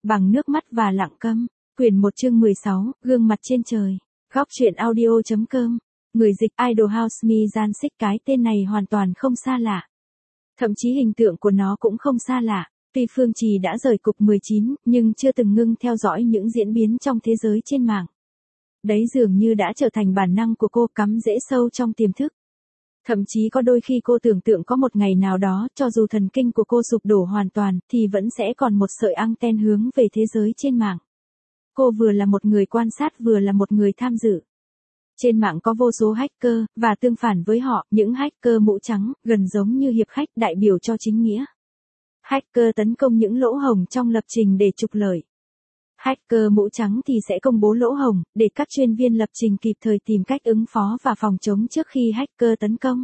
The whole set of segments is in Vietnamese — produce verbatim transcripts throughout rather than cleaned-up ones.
Bằng nước mắt và lặng câm. Quyển một chương mười sáu, gương mặt trên trời. Góc truyện audio.com. Người dịch Idol House Mizan-sik, cái tên này hoàn toàn không xa lạ. Thậm chí hình tượng của nó cũng không xa lạ. Tuy Phương Trì đã rời cục mười chín, nhưng chưa từng ngưng theo dõi những diễn biến trong thế giới trên mạng. Đấy dường như đã trở thành bản năng của cô, cắm rễ sâu trong tiềm thức. Thậm chí có đôi khi cô tưởng tượng có một ngày nào đó, cho dù thần kinh của cô sụp đổ hoàn toàn, thì vẫn sẽ còn một sợi anten hướng về thế giới trên mạng. Cô vừa là một người quan sát vừa là một người tham dự. Trên mạng có vô số hacker, và tương phản với họ, những hacker mũ trắng, gần giống như hiệp khách đại biểu cho chính nghĩa. Hacker tấn công những lỗ hổng trong lập trình để trục lợi. Hacker mũ trắng thì sẽ công bố lỗ hổng, để các chuyên viên lập trình kịp thời tìm cách ứng phó và phòng chống trước khi hacker tấn công.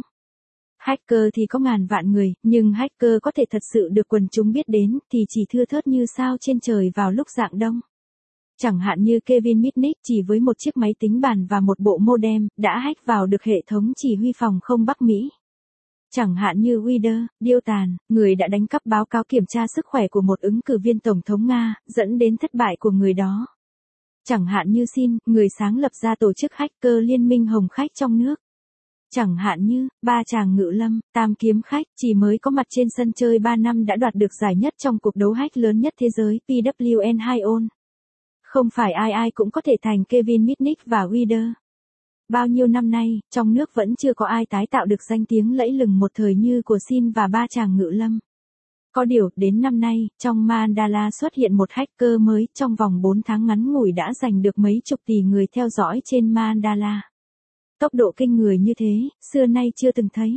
Hacker thì có ngàn vạn người, nhưng hacker có thể thật sự được quần chúng biết đến, thì chỉ thưa thớt như sao trên trời vào lúc rạng đông. Chẳng hạn như Kevin Mitnick chỉ với một chiếc máy tính bàn và một bộ modem, đã hack vào được hệ thống chỉ huy phòng không Bắc Mỹ. Chẳng hạn như Wider, điêu tàn, người đã đánh cắp báo cáo kiểm tra sức khỏe của một ứng cử viên tổng thống Nga, dẫn đến thất bại của người đó. Chẳng hạn như Sin, người sáng lập ra tổ chức hacker Liên minh Hồng Khách trong nước. Chẳng hạn như, ba chàng Ngự Lâm, Tam Kiếm Khách, chỉ mới có mặt trên sân chơi ba năm đã đoạt được giải nhất trong cuộc đấu hack lớn nhất thế giới, P W N hai on. Không phải ai ai cũng có thể thành Kevin Mitnick và Wider. Bao nhiêu năm nay, trong nước vẫn chưa có ai tái tạo được danh tiếng lẫy lừng một thời như của Sin và ba chàng Ngự Lâm. Có điều, đến năm nay, trong Mandala xuất hiện một hacker mới, trong vòng bốn tháng ngắn ngủi đã giành được mấy chục tỷ người theo dõi trên Mandala. Tốc độ kinh người như thế, xưa nay chưa từng thấy.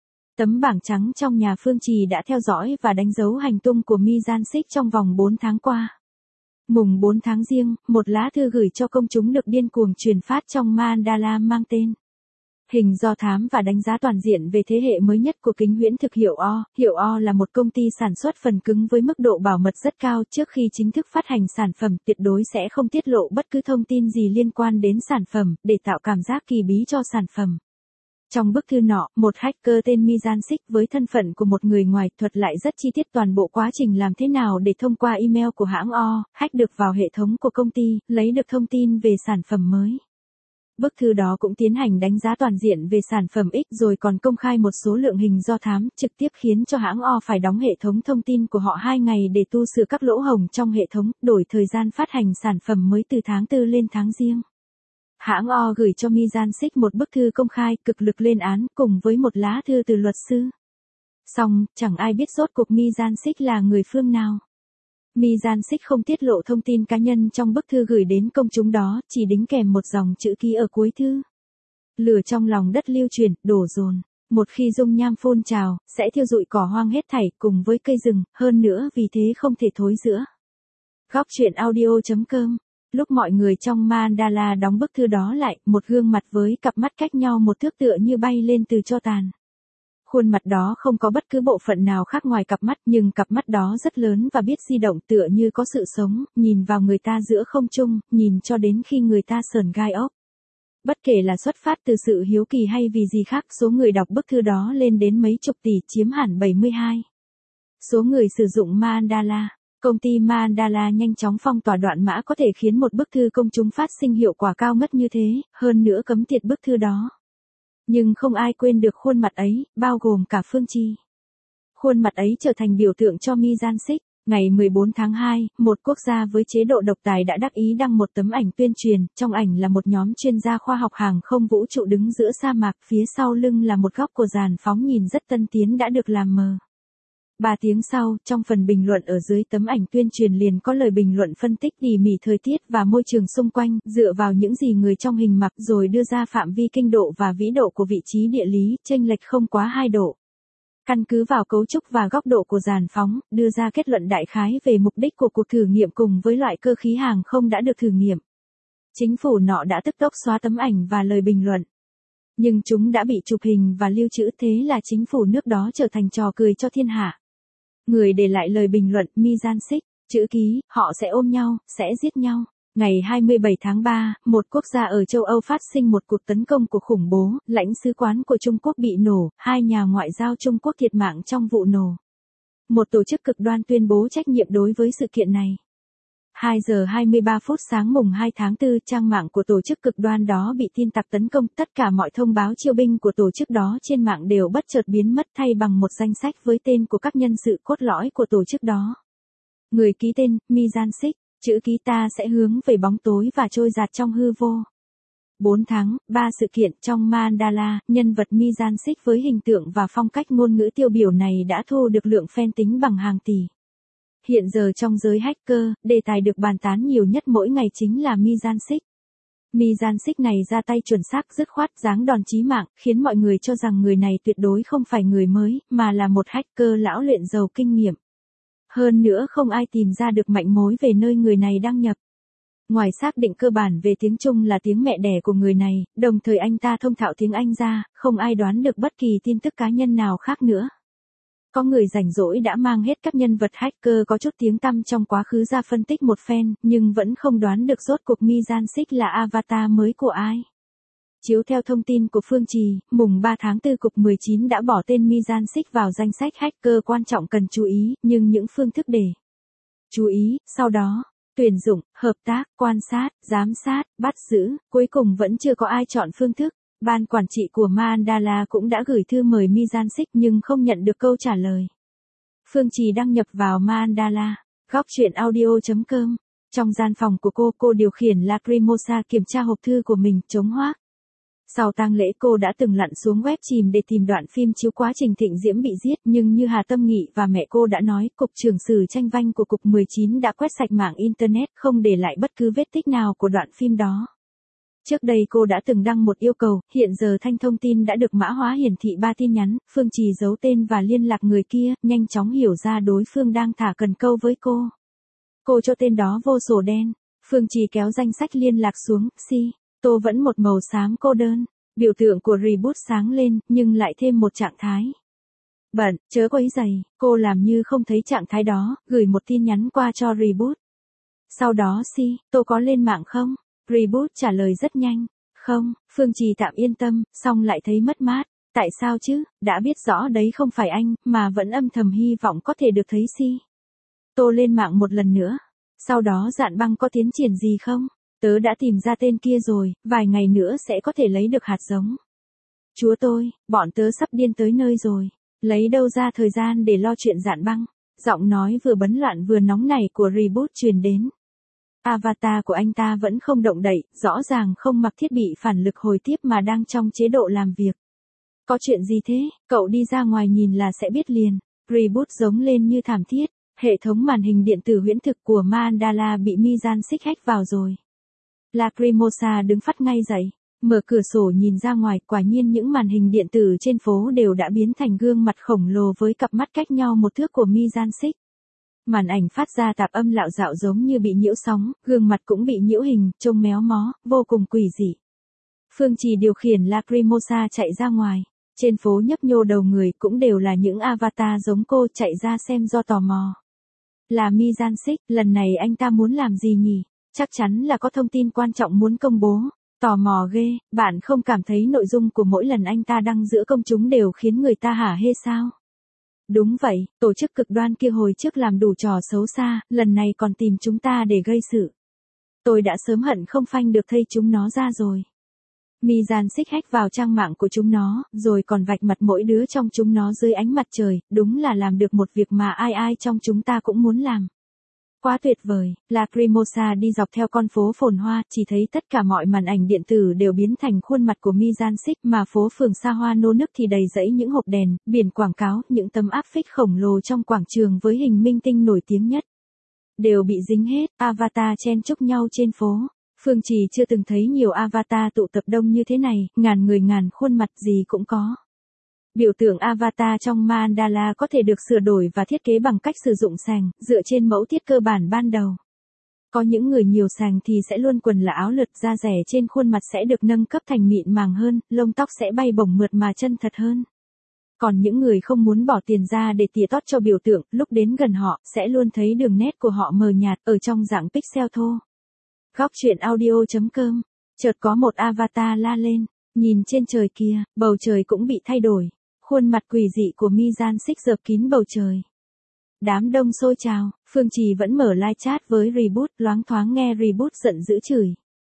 Tấm bảng trắng trong nhà Phương Trì đã theo dõi và đánh dấu hành tung của Mizan-sik trong vòng bốn tháng qua. Mùng bốn tháng Giêng, một lá thư gửi cho công chúng được điên cuồng truyền phát trong Mandala mang tên Hình do thám và đánh giá toàn diện về thế hệ mới nhất của kính huyễn thực hiệu O. Hiệu O là một công ty sản xuất phần cứng với mức độ bảo mật rất cao. Trước khi chính thức phát hành sản phẩm, tuyệt đối sẽ không tiết lộ bất cứ thông tin gì liên quan đến sản phẩm, để tạo cảm giác kỳ bí cho sản phẩm. Trong bức thư nọ, một hacker tên Mizan-sik với thân phận của một người ngoài thuật lại rất chi tiết toàn bộ quá trình làm thế nào để thông qua email của hãng O, hack được vào hệ thống của công ty, lấy được thông tin về sản phẩm mới. Bức thư đó cũng tiến hành đánh giá toàn diện về sản phẩm X rồi còn công khai một số lượng hình do thám, trực tiếp khiến cho hãng O phải đóng hệ thống thông tin của họ hai ngày để tu sửa các lỗ hổng trong hệ thống, đổi thời gian phát hành sản phẩm mới từ tháng tư lên tháng Giêng. Hãng O gửi cho Mizan-sik một bức thư công khai, cực lực lên án, cùng với một lá thư từ luật sư. Song, chẳng ai biết rốt cuộc Mizan-sik là người phương nào. Mizan-sik không tiết lộ thông tin cá nhân trong bức thư gửi đến công chúng đó, chỉ đính kèm một dòng chữ ký ở cuối thư. Lửa trong lòng đất lưu truyền, đổ dồn. Một khi dung nham phun trào, sẽ thiêu rụi cỏ hoang hết thảy, cùng với cây rừng, hơn nữa vì thế không thể thối rữa. Góc truyện audio.com. Lúc mọi người trong Mandala đóng bức thư đó lại, một gương mặt với cặp mắt cách nhau một thước tựa như bay lên từ tro tàn. Khuôn mặt đó không có bất cứ bộ phận nào khác ngoài cặp mắt, nhưng cặp mắt đó rất lớn và biết di động, tựa như có sự sống, nhìn vào người ta giữa không trung, nhìn cho đến khi người ta sởn gai ốc. Bất kể là xuất phát từ sự hiếu kỳ hay vì gì khác, số người đọc bức thư đó lên đến mấy chục tỷ, chiếm hẳn bảy mươi hai. Số người sử dụng Mandala. Công ty Mandala nhanh chóng phong tỏa đoạn mã có thể khiến một bức thư công chúng phát sinh hiệu quả cao ngất như thế, hơn nữa cấm tiệt bức thư đó. Nhưng không ai quên được khuôn mặt ấy, bao gồm cả Phương Trì. Khuôn mặt ấy trở thành biểu tượng cho Mizan-sik. Ngày mười bốn tháng hai, một quốc gia với chế độ độc tài đã đắc ý đăng một tấm ảnh tuyên truyền, trong ảnh là một nhóm chuyên gia khoa học hàng không vũ trụ đứng giữa sa mạc, phía sau lưng là một góc của giàn phóng nhìn rất tân tiến đã được làm mờ. Ba tiếng sau, trong phần bình luận ở dưới tấm ảnh tuyên truyền liền có lời bình luận phân tích tỉ mỉ thời tiết và môi trường xung quanh, dựa vào những gì người trong hình mặc rồi đưa ra phạm vi kinh độ và vĩ độ của vị trí địa lý, chênh lệch không quá hai độ. Căn cứ vào cấu trúc và góc độ của giàn phóng, đưa ra kết luận đại khái về mục đích của cuộc thử nghiệm cùng với loại cơ khí hàng không đã được thử nghiệm. Chính phủ nọ đã tức tốc xóa tấm ảnh và lời bình luận. Nhưng chúng đã bị chụp hình và lưu trữ, thế là chính phủ nước đó trở thành trò cười cho thiên hạ. Người để lại lời bình luận, Mizan-sik, chữ ký, họ sẽ ôm nhau, sẽ giết nhau. Ngày hai mươi bảy tháng ba, một quốc gia ở châu Âu phát sinh một cuộc tấn công của khủng bố, lãnh sứ quán của Trung Quốc bị nổ, hai nhà ngoại giao Trung Quốc thiệt mạng trong vụ nổ. Một tổ chức cực đoan tuyên bố trách nhiệm đối với sự kiện này. hai giờ hai mươi ba phút sáng mùng hai tháng tư, trang mạng của tổ chức cực đoan đó bị tin tặc tấn công. Tất cả mọi thông báo chiêu binh của tổ chức đó trên mạng đều bất chợt biến mất, thay bằng một danh sách với tên của các nhân sự cốt lõi của tổ chức đó. Người ký tên, Mizansic, chữ ký ta sẽ hướng về bóng tối và trôi dạt trong hư vô. bốn tháng, ba sự kiện trong Mandala, nhân vật Mizansic với hình tượng và phong cách ngôn ngữ tiêu biểu này đã thu được lượng fan tính bằng hàng tỷ. Hiện giờ trong giới hacker, đề tài được bàn tán nhiều nhất mỗi ngày chính là Mizansic. Mizansic này ra tay chuẩn xác dứt khoát giáng đòn chí mạng, khiến mọi người cho rằng người này tuyệt đối không phải người mới, mà là một hacker lão luyện giàu kinh nghiệm. Hơn nữa không ai tìm ra được manh mối về nơi người này đăng nhập. Ngoài xác định cơ bản về tiếng Trung là tiếng mẹ đẻ của người này, đồng thời anh ta thông thạo tiếng Anh ra, không ai đoán được bất kỳ tin tức cá nhân nào khác nữa. Có người rảnh rỗi đã mang hết các nhân vật hacker có chút tiếng tăm trong quá khứ ra phân tích một phen, nhưng vẫn không đoán được rốt cuộc Mizansic là avatar mới của ai. Chiếu theo thông tin của Phương Trì, mùng ba tháng tư cục mười chín đã bỏ tên Mizansic vào danh sách hacker quan trọng cần chú ý, nhưng những phương thức để chú ý, sau đó, tuyển dụng, hợp tác, quan sát, giám sát, bắt giữ, cuối cùng vẫn chưa có ai chọn phương thức. Ban quản trị của Mandala cũng đã gửi thư mời Mizansic nhưng không nhận được câu trả lời. Phương Trì đăng nhập vào Mandala, góc truyện audio chấm com. Trong gian phòng của cô, cô điều khiển Lacrimosa kiểm tra hộp thư của mình, chống hoác. Sau tang lễ cô đã từng lặn xuống web chìm để tìm đoạn phim chiếu quá trình Thịnh Diễm bị giết, nhưng như Hà Tâm Nghị và mẹ cô đã nói, cục trưởng sử tranh vanh của cục mười chín đã quét sạch mạng Internet, không để lại bất cứ vết tích nào của đoạn phim đó. Trước đây cô đã từng đăng một yêu cầu, hiện giờ thanh thông tin đã được mã hóa hiển thị ba tin nhắn, Phương Trì giấu tên và liên lạc người kia, nhanh chóng hiểu ra đối phương đang thả cần câu với cô. Cô cho tên đó vô sổ đen, Phương Trì kéo danh sách liên lạc xuống, si, tô vẫn một màu xám cô đơn, biểu tượng của reboot sáng lên, nhưng lại thêm một trạng thái. Bận, chớ quấy giày, cô làm như không thấy trạng thái đó, gửi một tin nhắn qua cho reboot. Sau đó si, tô có lên mạng không? Reboot trả lời rất nhanh, không, Phương Trì tạm yên tâm, xong lại thấy mất mát, tại sao chứ, đã biết rõ đấy không phải anh, mà vẫn âm thầm hy vọng có thể được thấy si. Tô lên mạng một lần nữa, sau đó Dạn Băng có tiến triển gì không? Tớ đã tìm ra tên kia rồi, vài ngày nữa sẽ có thể lấy được hạt giống. Chúa tôi, bọn tớ sắp điên tới nơi rồi, lấy đâu ra thời gian để lo chuyện Dạn Băng, giọng nói vừa bấn loạn vừa nóng nảy của reboot truyền đến. Avatar của anh ta vẫn không động đậy, rõ ràng không mặc thiết bị phản lực hồi tiếp mà đang trong chế độ làm việc. Có chuyện gì thế, cậu đi ra ngoài nhìn là sẽ biết liền. Reboot giống lên như thảm thiết, hệ thống màn hình điện tử huyễn thực của Mandala bị Mizansic hack vào rồi. Lacrimosa đứng phắt ngay dậy, mở cửa sổ nhìn ra ngoài, quả nhiên những màn hình điện tử trên phố đều đã biến thành gương mặt khổng lồ với cặp mắt cách nhau một thước của Mizansic. Màn ảnh phát ra tạp âm lạo dạo giống như bị nhiễu sóng, gương mặt cũng bị nhiễu hình, trông méo mó, vô cùng quỷ dị. Phương Trì điều khiển Lacrimosa chạy ra ngoài, trên phố nhấp nhô đầu người cũng đều là những avatar giống cô chạy ra xem do tò mò. Là Mizansic, lần này anh ta muốn làm gì nhỉ? Chắc chắn là có thông tin quan trọng muốn công bố. Tò mò ghê, bạn không cảm thấy nội dung của mỗi lần anh ta đăng giữa công chúng đều khiến người ta hả hê sao? Đúng vậy, tổ chức cực đoan kia hồi trước làm đủ trò xấu xa, lần này còn tìm chúng ta để gây sự. Tôi đã sớm hận không phanh được thây chúng nó ra rồi. Mizansic hack vào trang mạng của chúng nó, rồi còn vạch mặt mỗi đứa trong chúng nó dưới ánh mặt trời, đúng là làm được một việc mà ai ai trong chúng ta cũng muốn làm. Quá tuyệt vời, Lacrimosa đi dọc theo con phố phồn hoa, chỉ thấy tất cả mọi màn ảnh điện tử đều biến thành khuôn mặt của Mizansic, mà phố phường xa hoa nô nức thì đầy rẫy những hộp đèn, biển quảng cáo, những tấm áp phích khổng lồ trong quảng trường với hình minh tinh nổi tiếng nhất. Đều bị dính hết, avatar chen chúc nhau trên phố. Phương Trì chưa từng thấy nhiều avatar tụ tập đông như thế này, ngàn người ngàn khuôn mặt gì cũng có. Biểu tượng avatar trong Mandala có thể được sửa đổi và thiết kế bằng cách sử dụng sàng, dựa trên mẫu thiết cơ bản ban đầu. Có những người nhiều sàng thì sẽ luôn quần là áo lượt, da rẻ trên khuôn mặt sẽ được nâng cấp thành mịn màng hơn, lông tóc sẽ bay bổng mượt mà chân thật hơn. Còn những người không muốn bỏ tiền ra để tỉa tót cho biểu tượng, lúc đến gần họ, sẽ luôn thấy đường nét của họ mờ nhạt, ở trong dạng pixel thô. Góc truyện audio chấm com, chợt có một avatar la lên, nhìn trên trời kia, bầu trời cũng bị thay đổi. Khuôn mặt quỷ dị của Mizansic dợp kín bầu trời. Đám đông xôi trào, Phương Trì vẫn mở live chat với Reboot, loáng thoáng nghe Reboot giận dữ chửi.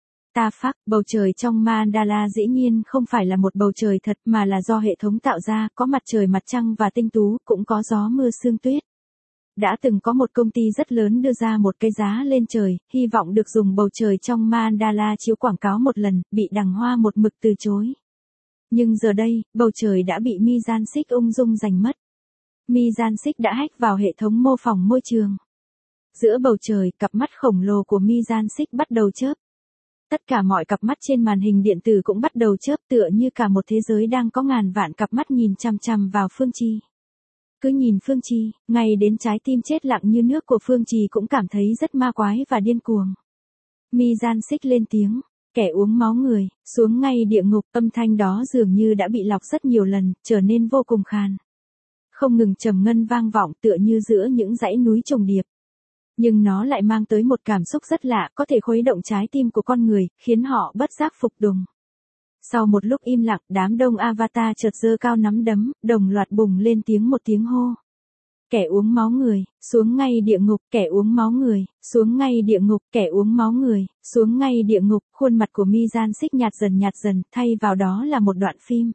Ta phắc, bầu trời trong Mandala dĩ nhiên không phải là một bầu trời thật mà là do hệ thống tạo ra, có mặt trời mặt trăng và tinh tú, cũng có gió mưa sương tuyết. Đã từng có một công ty rất lớn đưa ra một cái giá lên trời, hy vọng được dùng bầu trời trong Mandala chiếu quảng cáo một lần, bị Đằng Hoa một mực từ chối. Nhưng giờ đây, bầu trời đã bị Mizanship ung dung giành mất. Mizanship đã hack vào hệ thống mô phỏng môi trường. Giữa bầu trời, cặp mắt khổng lồ của Mizanship bắt đầu chớp. Tất cả mọi cặp mắt trên màn hình điện tử cũng bắt đầu chớp, tựa như cả một thế giới đang có ngàn vạn cặp mắt nhìn chằm chằm vào Phương Trì. Cứ nhìn Phương Trì, ngay đến trái tim chết lặng như nước của Phương Trì cũng cảm thấy rất ma quái và điên cuồng. Mizanship lên tiếng, kẻ uống máu người, xuống ngay địa ngục, âm thanh đó dường như đã bị lọc rất nhiều lần, trở nên vô cùng khàn. Không ngừng trầm ngân vang vọng tựa như giữa những dãy núi trùng điệp. Nhưng nó lại mang tới một cảm xúc rất lạ, có thể khuấy động trái tim của con người, khiến họ bất giác phục tùng. Sau một lúc im lặng, đám đông avatar chợt giơ cao nắm đấm, đồng loạt bùng lên tiếng một tiếng hô. Kẻ uống máu người, xuống ngay địa ngục, kẻ uống máu người, xuống ngay địa ngục, kẻ uống máu người, xuống ngay địa ngục, khuôn mặt của Mizanship nhạt dần nhạt dần, thay vào đó là một đoạn phim.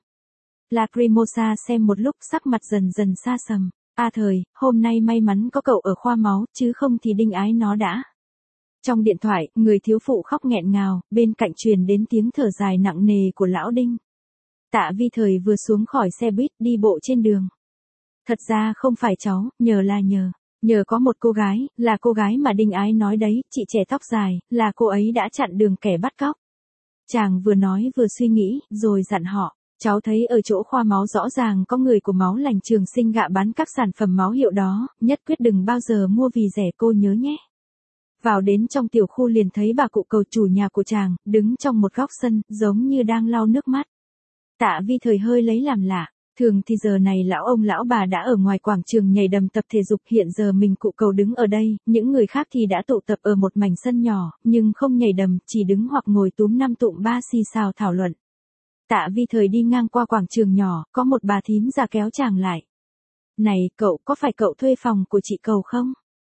Lacrimosa xem một lúc sắc mặt dần dần xa sầm. A thời, hôm nay may mắn có cậu ở khoa máu, chứ không thì đinh ái nó đã. Trong điện thoại, người thiếu phụ khóc nghẹn ngào, bên cạnh truyền đến tiếng thở dài nặng nề của lão Đinh. Tạ Vi Thời vừa xuống khỏi xe buýt đi bộ trên đường. Thật ra không phải cháu, nhờ là nhờ. Nhờ có một cô gái, là cô gái mà đinh ái nói đấy, chị trẻ tóc dài, là cô ấy đã chặn đường kẻ bắt cóc. Chàng vừa nói vừa suy nghĩ, rồi dặn họ. Cháu thấy ở chỗ khoa máu rõ ràng có người của Máu Lành Trường Sinh gạ bán các sản phẩm máu hiệu đó, nhất quyết đừng bao giờ mua vì rẻ cô nhớ nhé. Vào đến trong tiểu khu liền thấy bà cụ Cầu chủ nhà của chàng, đứng trong một góc sân, giống như đang lau nước mắt. Tạ Vi Thời hơi lấy làm lạ, thường thì giờ này lão ông lão bà đã ở ngoài quảng trường nhảy đầm tập thể dục, hiện giờ mình cụ Cầu đứng ở đây, những người khác thì đã tụ tập ở một mảnh sân nhỏ, nhưng không nhảy đầm, chỉ đứng hoặc ngồi túm năm tụm ba xì xào thảo luận. Tạ Vi Thời đi ngang qua quảng trường nhỏ, có một bà thím già kéo chàng lại. Này, cậu, có phải cậu thuê phòng của chị Cầu không?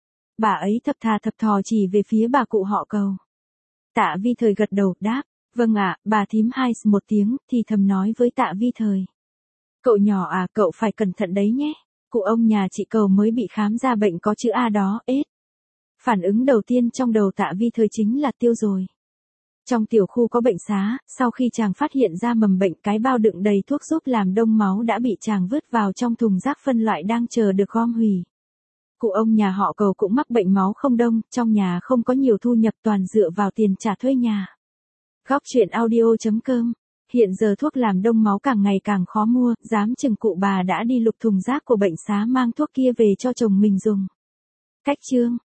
Bà ấy thập thà thập thò chỉ về phía bà cụ họ Cầu. Tạ Vi Thời gật đầu, đáp, vâng ạ, bà thím hai một tiếng, thì thầm nói với Tạ Vi Thời. Cậu nhỏ à, cậu phải cẩn thận đấy nhé, cụ ông nhà chị Cầu mới bị khám ra bệnh có chữ A đó, ết. Phản ứng đầu tiên trong đầu Tạ Vi Thời chính là tiêu rồi. Trong tiểu khu có bệnh xá, sau khi chàng phát hiện ra mầm bệnh, cái bao đựng đầy thuốc giúp làm đông máu đã bị chàng vứt vào trong thùng rác phân loại đang chờ được gom hủy. Cụ ông nhà họ Cầu cũng mắc bệnh máu không đông, trong nhà không có nhiều thu nhập, toàn dựa vào tiền trả thuê nhà. Góc truyện audio chấm com. Hiện giờ thuốc làm đông máu càng ngày càng khó mua, dám chừng cụ bà đã đi lục thùng rác của bệnh xá mang thuốc kia về cho chồng mình dùng. Cách chương